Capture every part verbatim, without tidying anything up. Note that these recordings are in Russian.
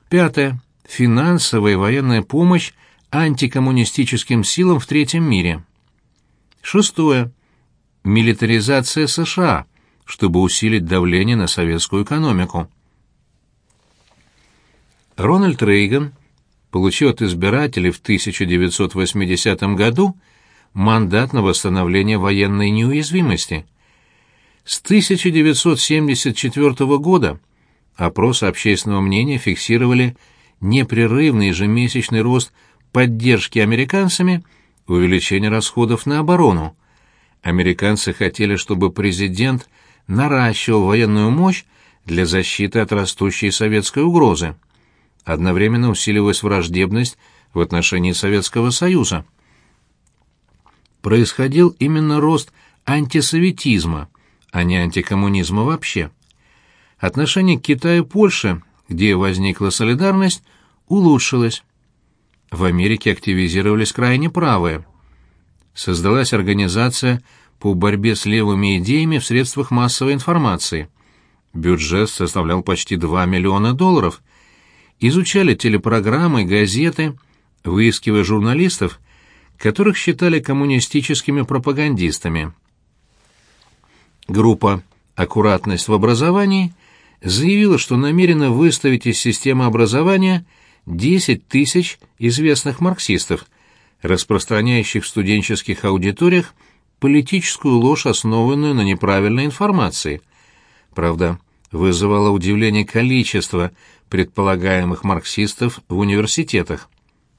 Пятое. Финансовая и военная помощь антикоммунистическим силам в третьем мире. Шестое. Милитаризация США, чтобы усилить давление на советскую экономику. Рональд Рейган получил от избирателей в тысяча девятьсот восьмидесятом году мандат на восстановление военной неуязвимости. С тысяча девятьсот семьдесят четвёртого года опросы общественного мнения фиксировали непрерывный ежемесячный рост поддержки американцами, увеличение расходов на оборону. Американцы хотели, чтобы президент наращивал военную мощь для защиты от растущей советской угрозы. Одновременно усиливалась враждебность в отношении Советского Союза. Происходил именно рост антисоветизма, а не антикоммунизма вообще. Отношение к Китаю и Польше, где возникла солидарность, улучшилось. В Америке активизировались крайне правые. Создалась организация по борьбе с левыми идеями в средствах массовой информации. Бюджет составлял почти два миллиона долларов. Изучали телепрограммы, газеты, выискивая журналистов, которых считали коммунистическими пропагандистами. Группа «Аккуратность в образовании» заявила, что намерена выставить из системы образования десять тысяч известных марксистов, распространяющих в студенческих аудиториях политическую ложь, основанную на неправильной информации. Правда, вызывало удивление количество предполагаемых марксистов в университетах.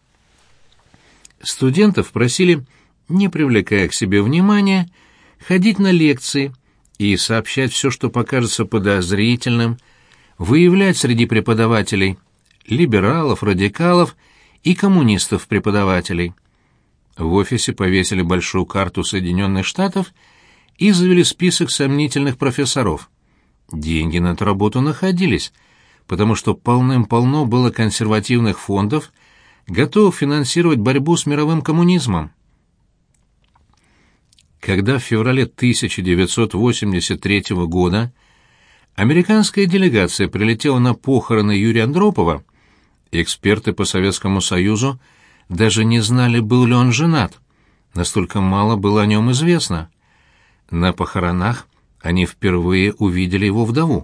Студентов просили, не привлекая к себе внимания, ходить на лекции и сообщать все, что покажется подозрительным, выявлять среди преподавателей либералов, радикалов и коммунистов-преподавателей. В офисе повесили большую карту Соединенных Штатов и завели список сомнительных профессоров. Деньги на эту работу находились, потому что полным-полно было консервативных фондов, готовых финансировать борьбу с мировым коммунизмом. Когда в феврале тысяча девятьсот восемьдесят третьего года американская делегация прилетела на похороны Юрия Андропова, эксперты по Советскому Союзу даже не знали, был ли он женат, настолько мало было о нем известно. На похоронах они впервые увидели его вдову.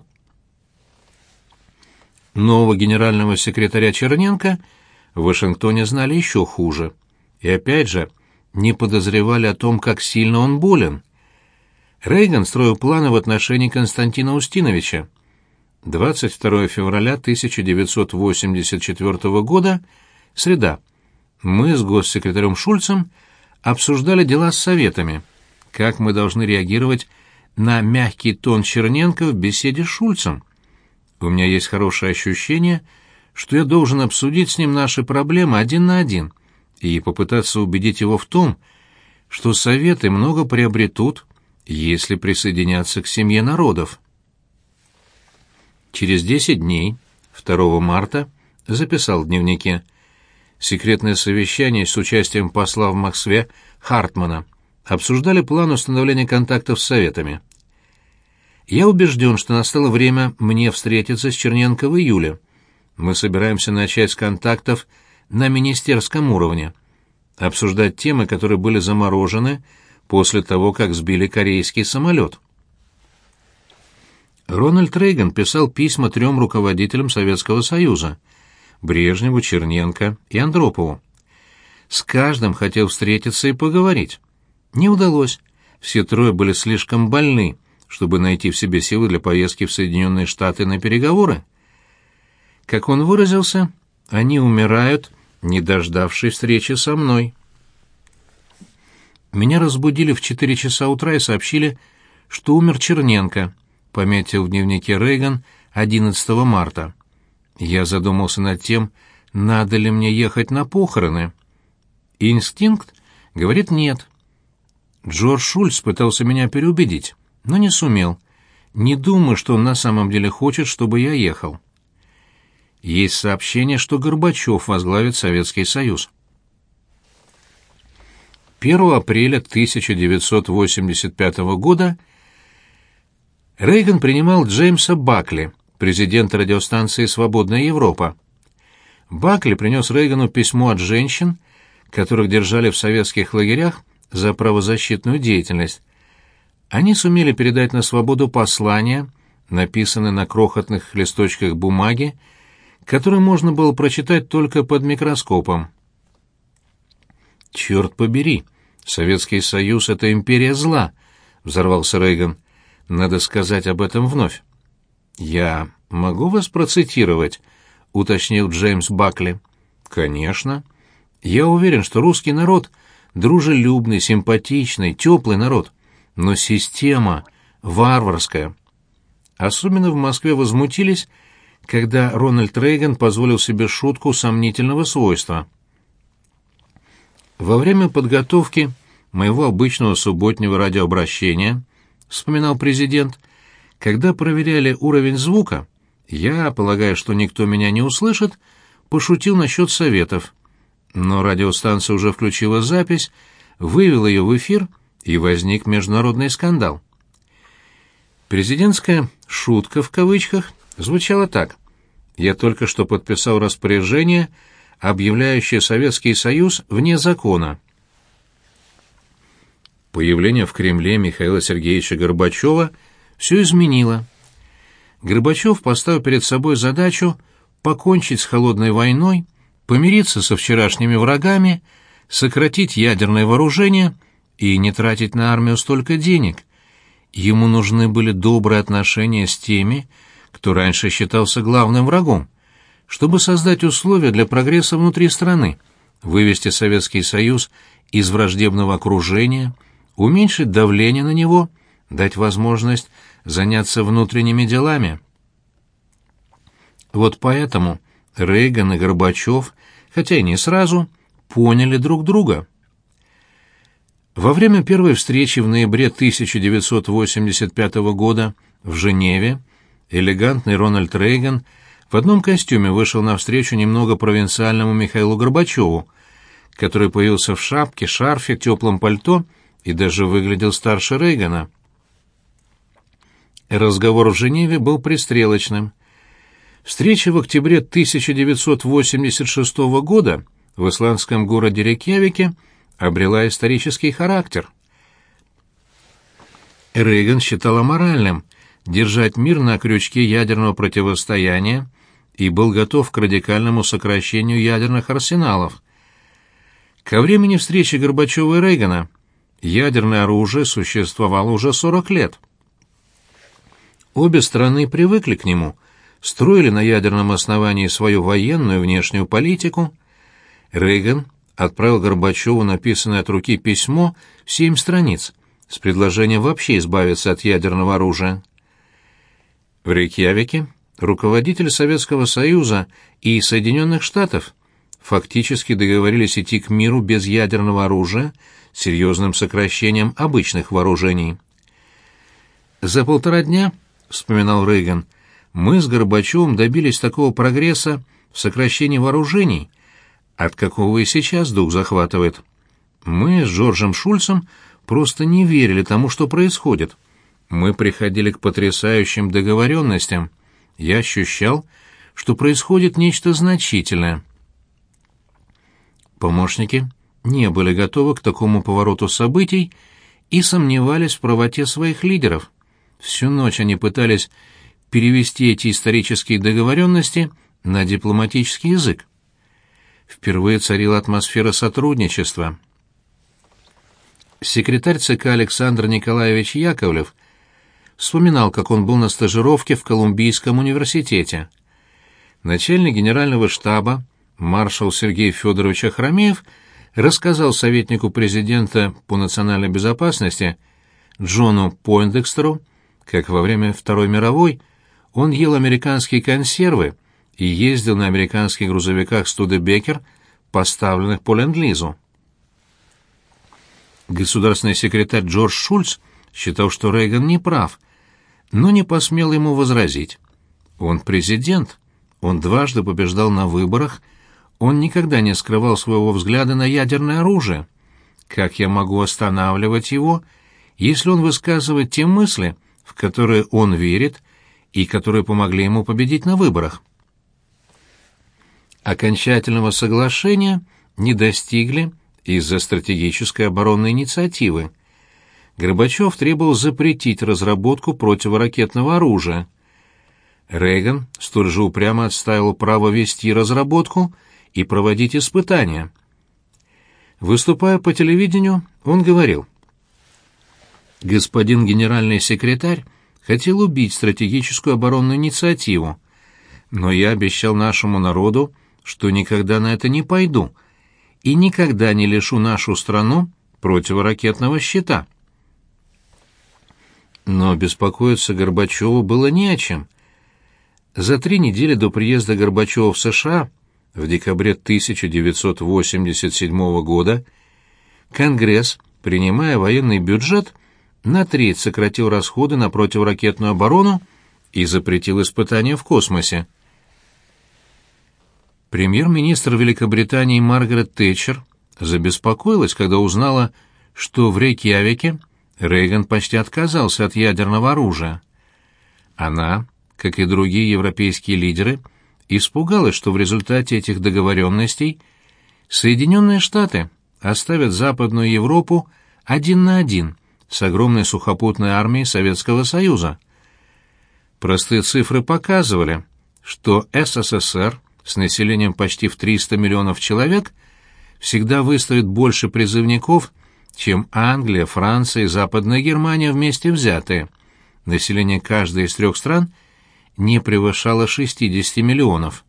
Нового генерального секретаря Черненко в Вашингтоне знали еще хуже. И опять же, не подозревали о том, как сильно он болен. Рейган строил планы в отношении Константина Устиновича. двадцать второго февраля тысяча девятьсот восемьдесят четвёртого года, среда. Мы с госсекретарем Шульцем обсуждали дела с советами, как мы должны реагировать на мягкий тон Черненко в беседе с Шульцем. У меня есть хорошее ощущение, что я должен обсудить с ним наши проблемы один на один и попытаться убедить его в том, что советы много приобретут, если присоединятся к семье народов. Через десять дней, второго марта, записал в дневнике: секретное совещание с участием посла в Москве Хартмана обсуждали план установления контактов с советами. Я убежден, что настало время мне встретиться с Черненко в июле. Мы собираемся начать с контактов на министерском уровне, обсуждать темы, которые были заморожены после того, как сбили корейский самолет. Рональд Рейган писал письма трем руководителям Советского Союза — Брежневу, Черненко и Андропову. С каждым хотел встретиться и поговорить. Не удалось. Все трое были слишком больны, чтобы найти в себе силы для поездки в Соединенные Штаты на переговоры. Как он выразился, они умирают, не дождавшись встречи со мной. Меня разбудили в четыре часа утра и сообщили, что умер Черненко, пометил в дневнике Рейган одиннадцатого марта. Я задумался над тем, надо ли мне ехать на похороны. Инстинкт говорит нет. Джордж Шульц пытался меня переубедить, но не сумел. Не думаю, что он на самом деле хочет, чтобы я ехал. Есть сообщение, что Горбачев возглавит Советский Союз. первого апреля тысяча девятьсот восемьдесят пятого года Рейган принимал Джеймса Бакли, президента радиостанции «Свободная Европа». Бакли принес Рейгану письмо от женщин, которых держали в советских лагерях за правозащитную деятельность. Они сумели передать на свободу послания, написанные на крохотных листочках бумаги, которые можно было прочитать только под микроскопом. «Черт побери! Советский Союз — это империя зла!» — взорвался Рейган. «Надо сказать об этом вновь». «Я могу вас процитировать?» — уточнил Джеймс Бакли. «Конечно. Я уверен, что русский народ — дружелюбный, симпатичный, теплый народ, но система варварская». Особенно в Москве возмутились, когда Рональд Рейган позволил себе шутку сомнительного свойства. «Во время подготовки моего обычного субботнего радиообращения, — вспоминал президент, — когда проверяли уровень звука, я, полагая, что никто меня не услышит, пошутил насчет советов. Но радиостанция уже включила запись, вывела ее в эфир, и возник международный скандал. Президентская «шутка» в кавычках звучала так: «Я только что подписал распоряжение, объявляющее Советский Союз вне закона». Появление в Кремле Михаила Сергеевича Горбачева все изменило. Горбачев поставил перед собой задачу покончить с холодной войной, помириться со вчерашними врагами, сократить ядерное вооружение и не тратить на армию столько денег. Ему нужны были добрые отношения с теми, кто раньше считался главным врагом, чтобы создать условия для прогресса внутри страны, вывести Советский Союз из враждебного окружения, уменьшить давление на него, дать возможность заняться внутренними делами. Вот поэтому Рейган и Горбачев, хотя и не сразу, поняли друг друга. Во время первой встречи в ноябре тысяча девятьсот восемьдесят пятого года в Женеве элегантный Рональд Рейган в одном костюме вышел навстречу немного провинциальному Михаилу Горбачеву, который появился в шапке, шарфе, теплом пальто и даже выглядел старше Рейгана. Разговор в Женеве был пристрелочным. Встреча в октябре тысяча девятьсот восемьдесят шестого года в исландском городе Рейкьявике обрела исторический характер. Рейган считал аморальным держать мир на крючке ядерного противостояния и был готов к радикальному сокращению ядерных арсеналов. Ко времени встречи Горбачева и Рейгана ядерное оружие существовало уже сорок лет. Обе страны привыкли к нему, строили на ядерном основании свою военную и внешнюю политику. Рейган отправил Горбачеву написанное от руки письмо в семь страниц с предложением вообще избавиться от ядерного оружия. В Рейкьявике руководители Советского Союза и Соединенных Штатов фактически договорились идти к миру без ядерного оружия с серьезным сокращением обычных вооружений. «За полтора дня, — вспоминал Рейган, — мы с Горбачевым добились такого прогресса в сокращении вооружений, от какого и сейчас дух захватывает. Мы с Джорджем Шульцем просто не верили тому, что происходит. Мы приходили к потрясающим договоренностям. Я ощущал, что происходит нечто значительное». Помощники не были готовы к такому повороту событий и сомневались в правоте своих лидеров. Всю ночь они пытались перевести эти исторические договоренности на дипломатический язык. Впервые царила атмосфера сотрудничества. Секретарь ЦК Александр Николаевич Яковлев вспоминал, как он был на стажировке в Колумбийском университете. Начальник генерального штаба маршал Сергей Федорович Охромеев рассказал советнику президента по национальной безопасности Джону Пойндекстеру, как во время Второй мировой он ел американские консервы и ездил на американских грузовиках «Студебекер», поставленных по ленд-лизу. Государственный секретарь Джордж Шульц считал, что Рейган не прав, но не посмел ему возразить. Он президент, он дважды побеждал на выборах, он никогда не скрывал своего взгляда на ядерное оружие. Как я могу останавливать его, если он высказывает те мысли, в которые он верит и которые помогли ему победить на выборах? окончательного соглашения не достигли из-за стратегической оборонной инициативы. Горбачев требовал запретить разработку противоракетного оружия. Рейган столь же упрямо отстаивал право вести разработку и проводить испытания. Выступая по телевидению, он говорил: «Господин генеральный секретарь хотел убить стратегическую оборонную инициативу, но я обещал нашему народу, что никогда на это не пойду и никогда не лишу нашу страну противоракетного щита». Но беспокоиться Горбачеву было не о чем. За три недели до приезда Горбачева в США в декабре тысяча девятьсот восемьдесят седьмого года Конгресс, принимая военный бюджет, на треть сократил расходы на противоракетную оборону и запретил испытания в космосе. Премьер-министр Великобритании Маргарет Тэтчер забеспокоилась, когда узнала, что в Рейкьявике Рейган почти отказался от ядерного оружия. Она, как и другие европейские лидеры, испугалась, что в результате этих договоренностей Соединенные Штаты оставят Западную Европу один на один с огромной сухопутной армией Советского Союза. Простые цифры показывали, что СССР с населением почти в триста миллионов человек всегда выставит больше призывников, чем Англия, Франция и Западная Германия вместе взятые. Население каждой из трех стран не превышало шестидесяти миллионов.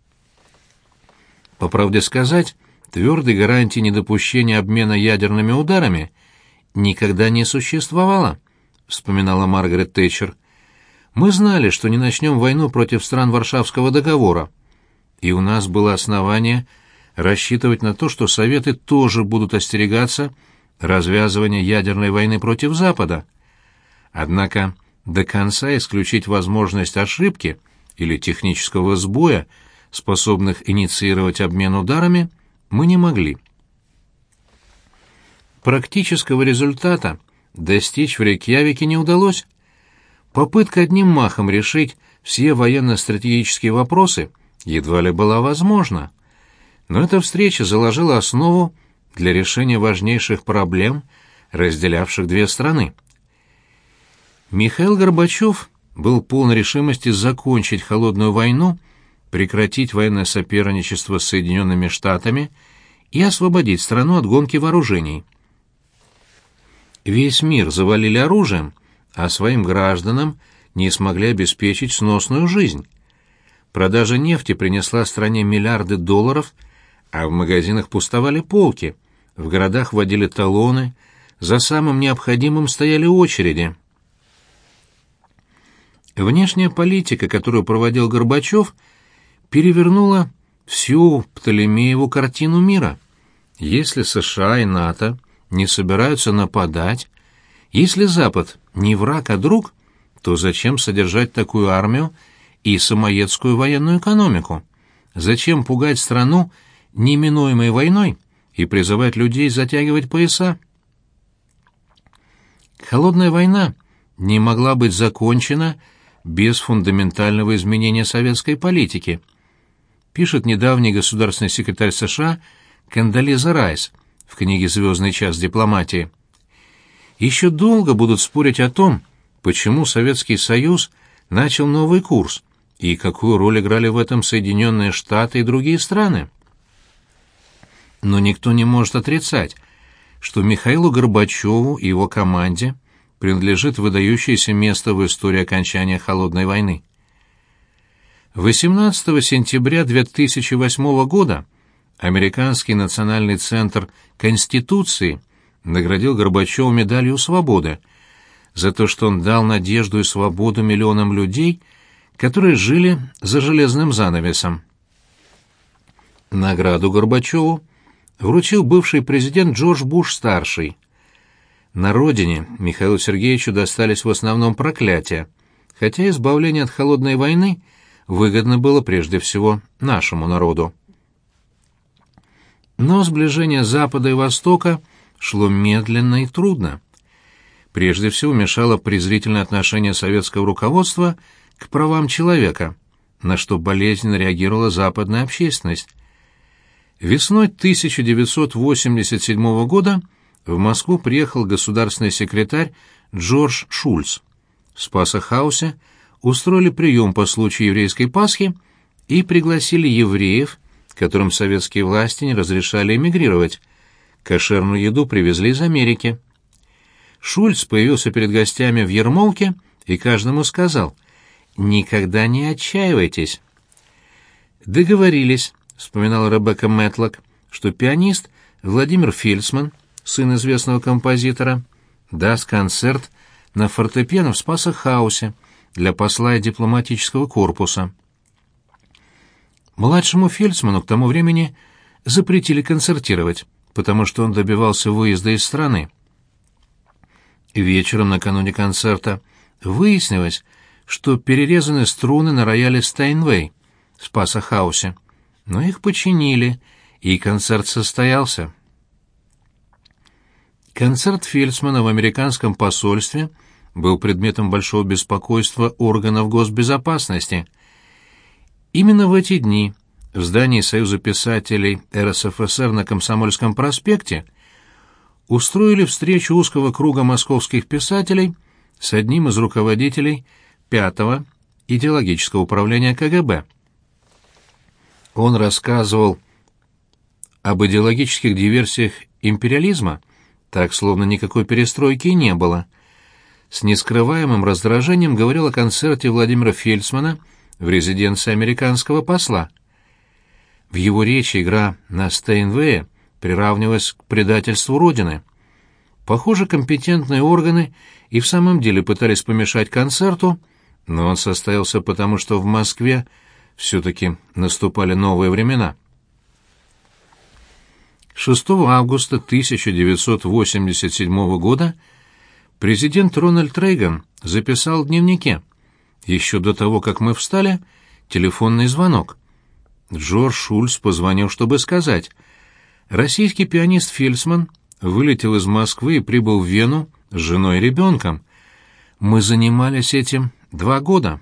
По правде сказать, твердой гарантии недопущения обмена ядерными ударами никогда не существовало, вспоминала Маргарет Тэтчер. Мы знали, что не начнем войну против стран Варшавского договора, и у нас было основание рассчитывать на то, что Советы тоже будут остерегаться развязывания ядерной войны против Запада. Однако до конца исключить возможность ошибки или технического сбоя, способных инициировать обмен ударами, мы не могли. Практического результата достичь в Рейкьявике не удалось. Попытка одним махом решить все военно-стратегические вопросы едва ли была возможна. Но эта встреча заложила основу для решения важнейших проблем, разделявших две страны. Михаил Горбачев был полон решимости закончить холодную войну, прекратить военное соперничество с Соединенными Штатами и освободить страну от гонки вооружений. Весь мир завалили оружием, а своим гражданам не смогли обеспечить сносную жизнь. Продажа нефти принесла стране миллиарды долларов, а в магазинах пустовали полки, в городах вводили талоны, за самым необходимым стояли очереди. Внешняя политика, которую проводил Горбачев, перевернула всю Птолемееву картину мира. Если США и НАТО не собираются нападать, если Запад не враг, а друг, то зачем содержать такую армию и самоедскую военную экономику? Зачем пугать страну неминуемой войной и призывать людей затягивать пояса? Холодная война не могла быть закончена без фундаментального изменения советской политики, пишет недавний государственный секретарь США Кондолиза Райс в книге «Звездный час дипломатии». Еще долго будут спорить о том, почему Советский Союз начал новый курс и какую роль играли в этом Соединенные Штаты и другие страны. Но никто не может отрицать, что Михаилу Горбачеву и его команде принадлежит выдающееся место в истории окончания Холодной войны. восемнадцатого сентября две тысячи восьмого года Американский национальный центр Конституции наградил Горбачева медалью свободы за то, что он дал надежду и свободу миллионам людей, которые жили за железным занавесом. Награду Горбачеву вручил бывший президент Джордж Буш-старший. На родине Михаилу Сергеевичу достались в основном проклятия, хотя избавление от холодной войны выгодно было прежде всего нашему народу. Но сближение Запада и Востока шло медленно и трудно. Прежде всего мешало презрительное отношение советского руководства к правам человека, на что болезненно реагировала западная общественность. Весной тысяча девятьсот восемьдесят седьмого года в Москву приехал государственный секретарь Джордж Шульц. В Спасо-хаусе устроили прием по случаю еврейской Пасхи и пригласили евреев, которым советские власти не разрешали эмигрировать. Кошерную еду привезли из Америки. Шульц появился перед гостями в ермолке и каждому сказал: «Никогда не отчаивайтесь». «Договорились», — вспоминала Ребекка Мэтлок, что пианист Владимир Фельдсман, сын известного композитора, даст концерт на фортепиано в Спасо-хаусе для посла и дипломатического корпуса. Младшему Фельдсману к тому времени запретили концертировать, потому что он добивался выезда из страны. Вечером накануне концерта выяснилось, что перерезаны струны на рояле Стайнвей в Спасо-хаусе, но их починили, и концерт состоялся. Концерт Фельдсмана в американском посольстве был предметом большого беспокойства органов госбезопасности. Именно в эти дни в здании Союза писателей эр эс эф эс эр на Комсомольском проспекте устроили встречу узкого круга московских писателей с одним из руководителей пятого идеологического управления ка гэ бэ. Он рассказывал об идеологических диверсиях империализма, так, словно никакой перестройки не было. С нескрываемым раздражением говорил о концерте Владимира Фельдсмана в резиденции американского посла. В его речи игра на Стейнвее приравнивалась к предательству Родины. Похоже, компетентные органы и в самом деле пытались помешать концерту, но он состоялся потому, что в Москве все-таки наступали новые времена. шестого августа тысяча девятьсот восемьдесят седьмого года президент Рональд Рейган записал в дневнике: «Еще до того, как мы встали, телефонный звонок. Джордж Шульц позвонил, чтобы сказать: российский пианист Фельдсман вылетел из Москвы и прибыл в Вену с женой и ребенком. Мы занимались этим два года».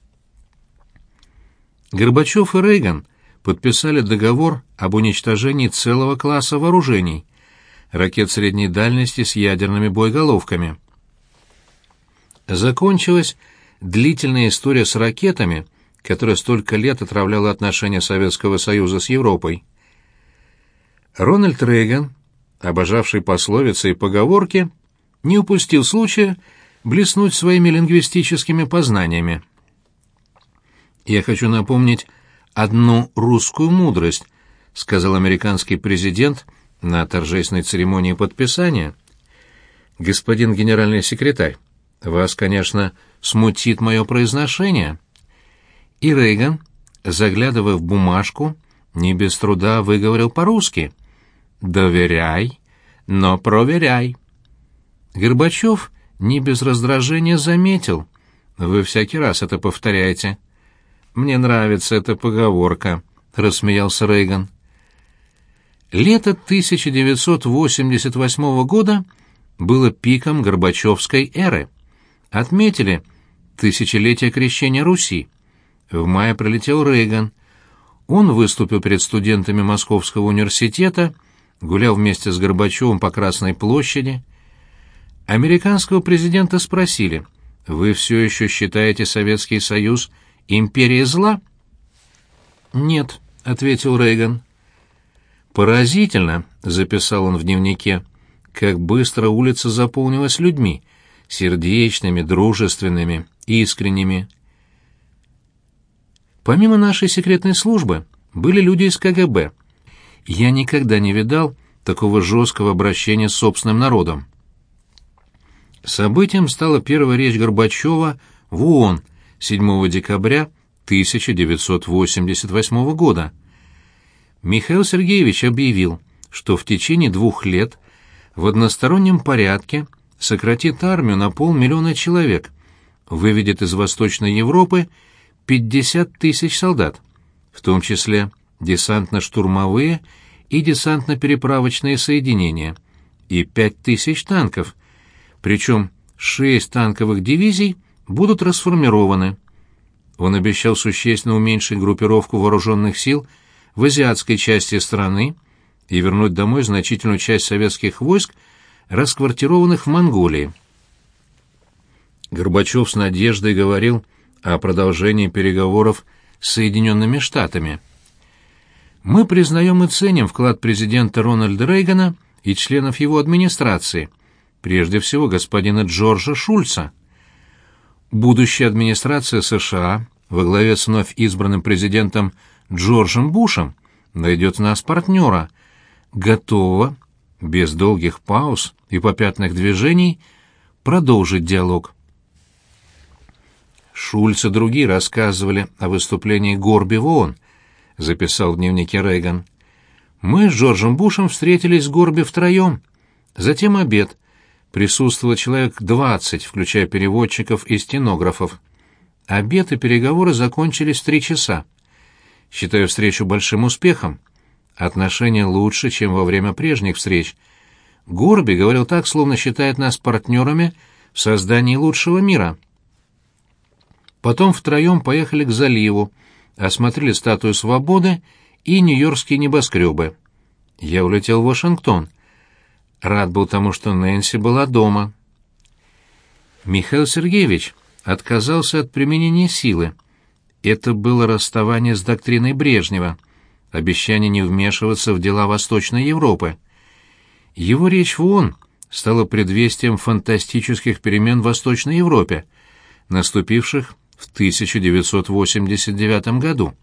Горбачев и Рейган подписали договор об уничтожении целого класса вооружений — ракет средней дальности с ядерными боеголовками. Закончилась длительная история с ракетами, которая столько лет отравляла отношения Советского Союза с Европой. Рональд Рейган, обожавший пословицы и поговорки, не упустил случая блеснуть своими лингвистическими познаниями. «Я хочу напомнить одну русскую мудрость», — сказал американский президент на торжественной церемонии подписания. «Господин генеральный секретарь, вас, конечно, смутит мое произношение». И Рейган, заглядывая в бумажку, не без труда выговорил по-русски: «Доверяй, но проверяй». Горбачев не без раздражения заметил: «Вы всякий раз это повторяете». «Мне нравится эта поговорка», — рассмеялся Рейган. Лето тысяча девятьсот восемьдесят восьмого года было пиком Горбачевской эры. Отметили тысячелетие крещения Руси. В мае прилетел Рейган. Он выступил перед студентами Московского университета, гулял вместе с Горбачевым по Красной площади. Американского президента спросили: «Вы все еще считаете Советский Союз империей зла?» «Нет», — ответил Рейган. «Поразительно», — записал он в дневнике, — «как быстро улица заполнилась людьми, сердечными, дружественными, искренними». Помимо нашей секретной службы были люди из ка гэ бэ. Я никогда не видал такого жесткого обращения с собственным народом. Событием стала первая речь Горбачева в ООН седьмого декабря тысяча девятьсот восемьдесят восьмого года. Михаил Сергеевич объявил, что в течение двух лет в одностороннем порядке сократит армию на полмиллиона человек, выведет из Восточной Европы пятьдесят тысяч солдат, в том числе десантно-штурмовые и десантно-переправочные соединения, и пять тысяч танков, причем шесть танковых дивизий будут расформированы. Он обещал существенно уменьшить группировку вооруженных сил в азиатской части страны и вернуть домой значительную часть советских войск, расквартированных в Монголии. Горбачев с надеждой говорил о продолжении переговоров с Соединенными Штатами. «Мы признаем и ценим вклад президента Рональда Рейгана и членов его администрации, прежде всего господина Джорджа Шульца. Будущая администрация США во главе с вновь избранным президентом Джорджем Бушем найдет в нас партнера, готового, без долгих пауз и попятных движений, продолжить диалог». Шульц и другие рассказывали о выступлении Горби в ООН, записал в дневнике Рейган. «Мы с Джорджем Бушем встретились с Горби втроем. Затем обед. Присутствовало человек двадцать, включая переводчиков и стенографов. Обед и переговоры закончились в три часа. Считаю встречу большим успехом. Отношения лучше, чем во время прежних встреч. Горби говорил так, словно считает нас партнерами в создании лучшего мира». Потом втроем поехали к заливу, осмотрели статую Свободы и нью-йоркские небоскребы. Я улетел в Вашингтон. Рад был тому, что Нэнси была дома. Михаил Сергеевич отказался от применения силы. Это было расставание с доктриной Брежнева, обещание не вмешиваться в дела Восточной Европы. Его речь в ООН стала предвестием фантастических перемен в Восточной Европе, наступивших в тысяча девятьсот восемьдесят девятом году.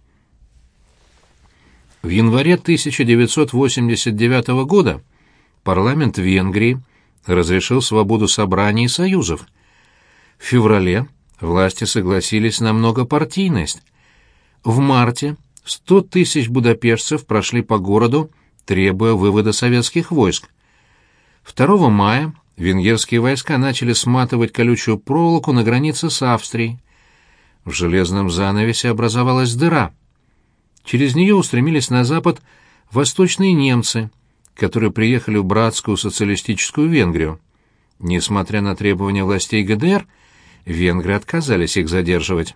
В январе тысяча девятьсот восемьдесят девятого года парламент Венгрии разрешил свободу собраний и союзов. В феврале власти согласились на многопартийность. В марте сто тысяч будапештцев прошли по городу, требуя вывода советских войск. второго мая венгерские войска начали сматывать колючую проволоку на границе с Австрией. В железном занавесе образовалась дыра. Через нее устремились на запад восточные немцы, которые приехали в братскую социалистическую Венгрию. Несмотря на требования властей ГДР, венгры отказались их задерживать.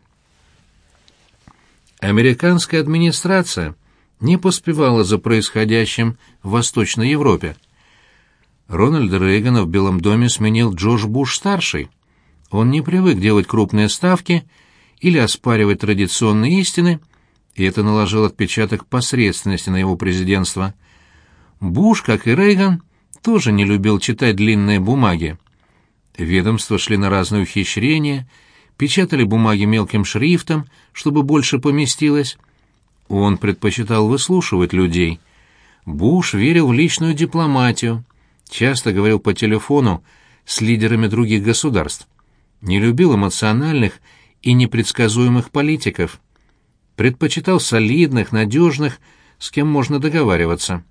Американская администрация не поспевала за происходящим в Восточной Европе. Рональда Рейгана в Белом доме сменил Джордж Буш-старший. Он не привык делать крупные ставки или оспаривать традиционные истины, и это наложило отпечаток посредственности на его президентство. Буш, как и Рейган, тоже не любил читать длинные бумаги. Ведомства шли на разные ухищрения, печатали бумаги мелким шрифтом, чтобы больше поместилось. Он предпочитал выслушивать людей. Буш верил в личную дипломатию, часто говорил по телефону с лидерами других государств. Не любил эмоциональных и непредсказуемых политиков. Предпочитал солидных, надежных, с кем можно договариваться.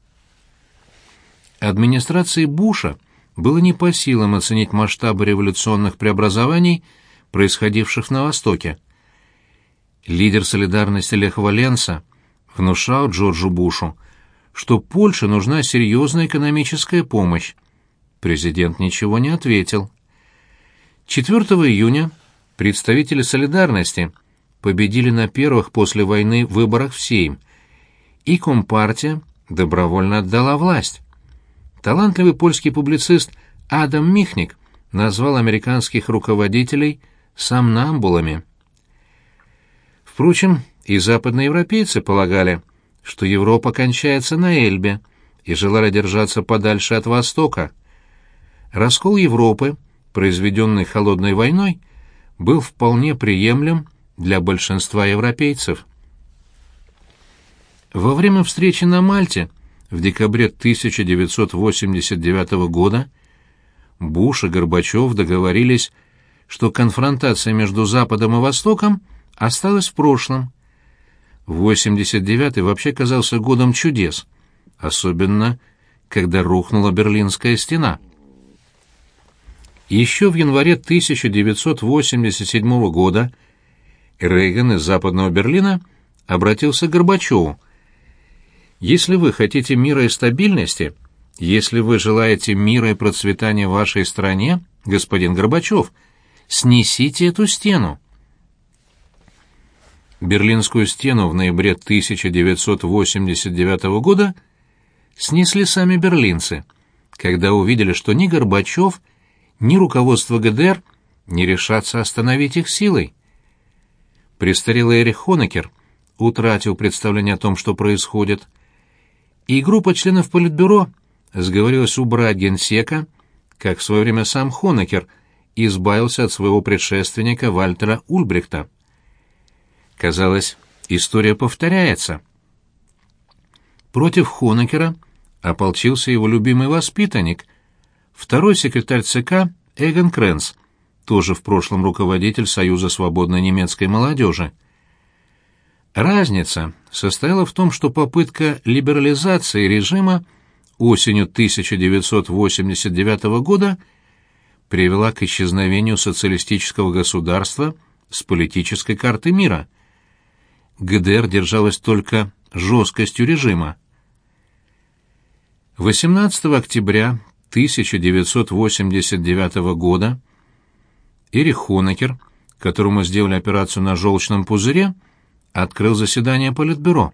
Администрации Буша было не по силам оценить масштабы революционных преобразований, происходивших на Востоке. Лидер солидарности Лех Валенса внушал Джорджу Бушу, что Польше нужна серьезная экономическая помощь. Президент ничего не ответил. четвёртого июня представители солидарности победили на первых после войны выборах в Сейм, и Компартия добровольно отдала власть. Талантливый польский публицист Адам Михник назвал американских руководителей сомнамбулами. Впрочем, и западноевропейцы полагали, что Европа кончается на Эльбе, и желали держаться подальше от Востока. Раскол Европы, произведенный холодной войной, был вполне приемлем для большинства европейцев. Во время встречи на Мальте в декабре тысяча девятьсот восемьдесят девятого года Буш и Горбачев договорились, что конфронтация между Западом и Востоком осталась в прошлом. восемьдесят девятый вообще казался годом чудес, особенно когда рухнула Берлинская стена. Еще в январе тысяча девятьсот восемьдесят седьмого года Рейган из Западного Берлина обратился к Горбачеву. «Если вы хотите мира и стабильности, если вы желаете мира и процветания в вашей стране, господин Горбачев, снесите эту стену». Берлинскую стену в ноябре тысяча девятьсот восемьдесят девятого года снесли сами берлинцы, когда увидели, что ни Горбачев, ни руководство ГДР не решатся остановить их силой. Престарелый Эрих Хонекер утратил представление о том, что происходит, и группа членов Политбюро сговорилась убрать генсека, как в свое время сам Хонекер избавился от своего предшественника Вальтера Ульбрихта. Казалось, история повторяется. Против Хонекера ополчился его любимый воспитанник, второй секретарь ЦК Эгон Кренц, тоже в прошлом руководитель Союза свободной немецкой молодежи. Разница состояла в том, что попытка либерализации режима осенью тысяча девятьсот восемьдесят девятого года привела к исчезновению социалистического государства с политической карты мира. ГДР держалась только жесткостью режима. восемнадцатого октября тысяча девятьсот восемьдесят девятого года Эрих Хонекер, которому сделали операцию на желчном пузыре, открыл заседание Политбюро.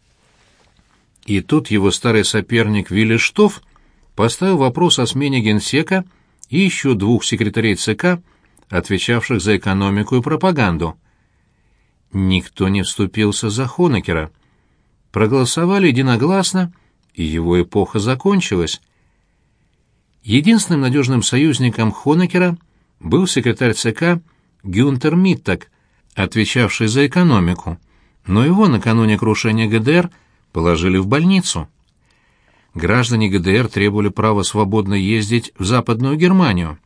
И тут его старый соперник Вилли Штофф поставил вопрос о смене генсека и еще двух секретарей ЦК, отвечавших за экономику и пропаганду. Никто не вступился за Хонекера. Проголосовали единогласно, и его эпоха закончилась. Единственным надежным союзником Хонекера был секретарь ЦК Гюнтер Миттаг, отвечавший за экономику, но его накануне крушения ГДР положили в больницу. Граждане ГДР требовали права свободно ездить в Западную Германию.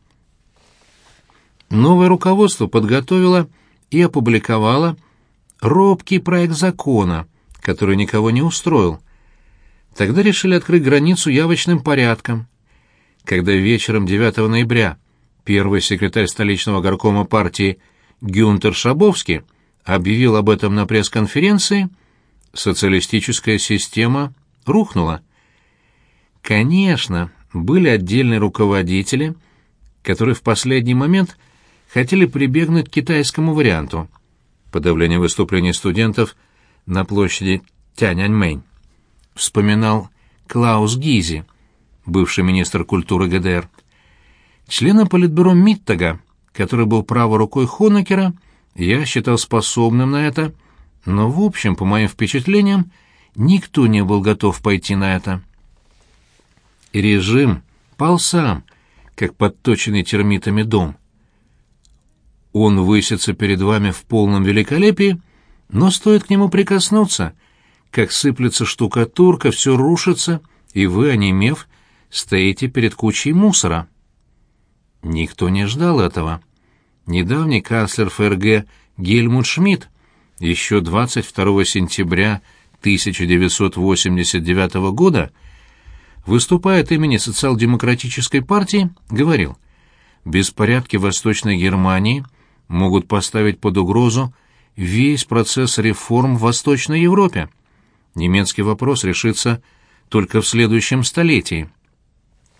Новое руководство подготовило и опубликовало робкий проект закона, который никого не устроил. Тогда решили открыть границу явочным порядком. Когда вечером девятого ноября первый секретарь столичного горкома партии Гюнтер Шабовский объявил об этом на пресс-конференции, социалистическая система рухнула. Конечно, были отдельные руководители, которые в последний момент хотели прибегнуть к китайскому варианту — подавление выступлений студентов на площади Тяньаньмэнь. Вспоминал Клаус Гизи, бывший министр культуры ГДР. Члена Политбюро Миттага, который был правой рукой Хонекера, я считал способным на это, но, в общем, по моим впечатлениям, никто не был готов пойти на это. И режим пал сам, как подточенный термитами дом. Он высится перед вами в полном великолепии, но стоит к нему прикоснуться, как сыплется штукатурка, все рушится, и вы, онемев, стоите перед кучей мусора. Никто не ждал этого. Недавний канцлер ФРГ Гельмут Шмидт еще двадцать второго сентября тысяча девятьсот восемьдесят девятого года, выступая от имени социал-демократической партии, говорил: «Беспорядки в Восточной Германии могут поставить под угрозу весь процесс реформ в Восточной Европе. Немецкий вопрос решится только в следующем столетии».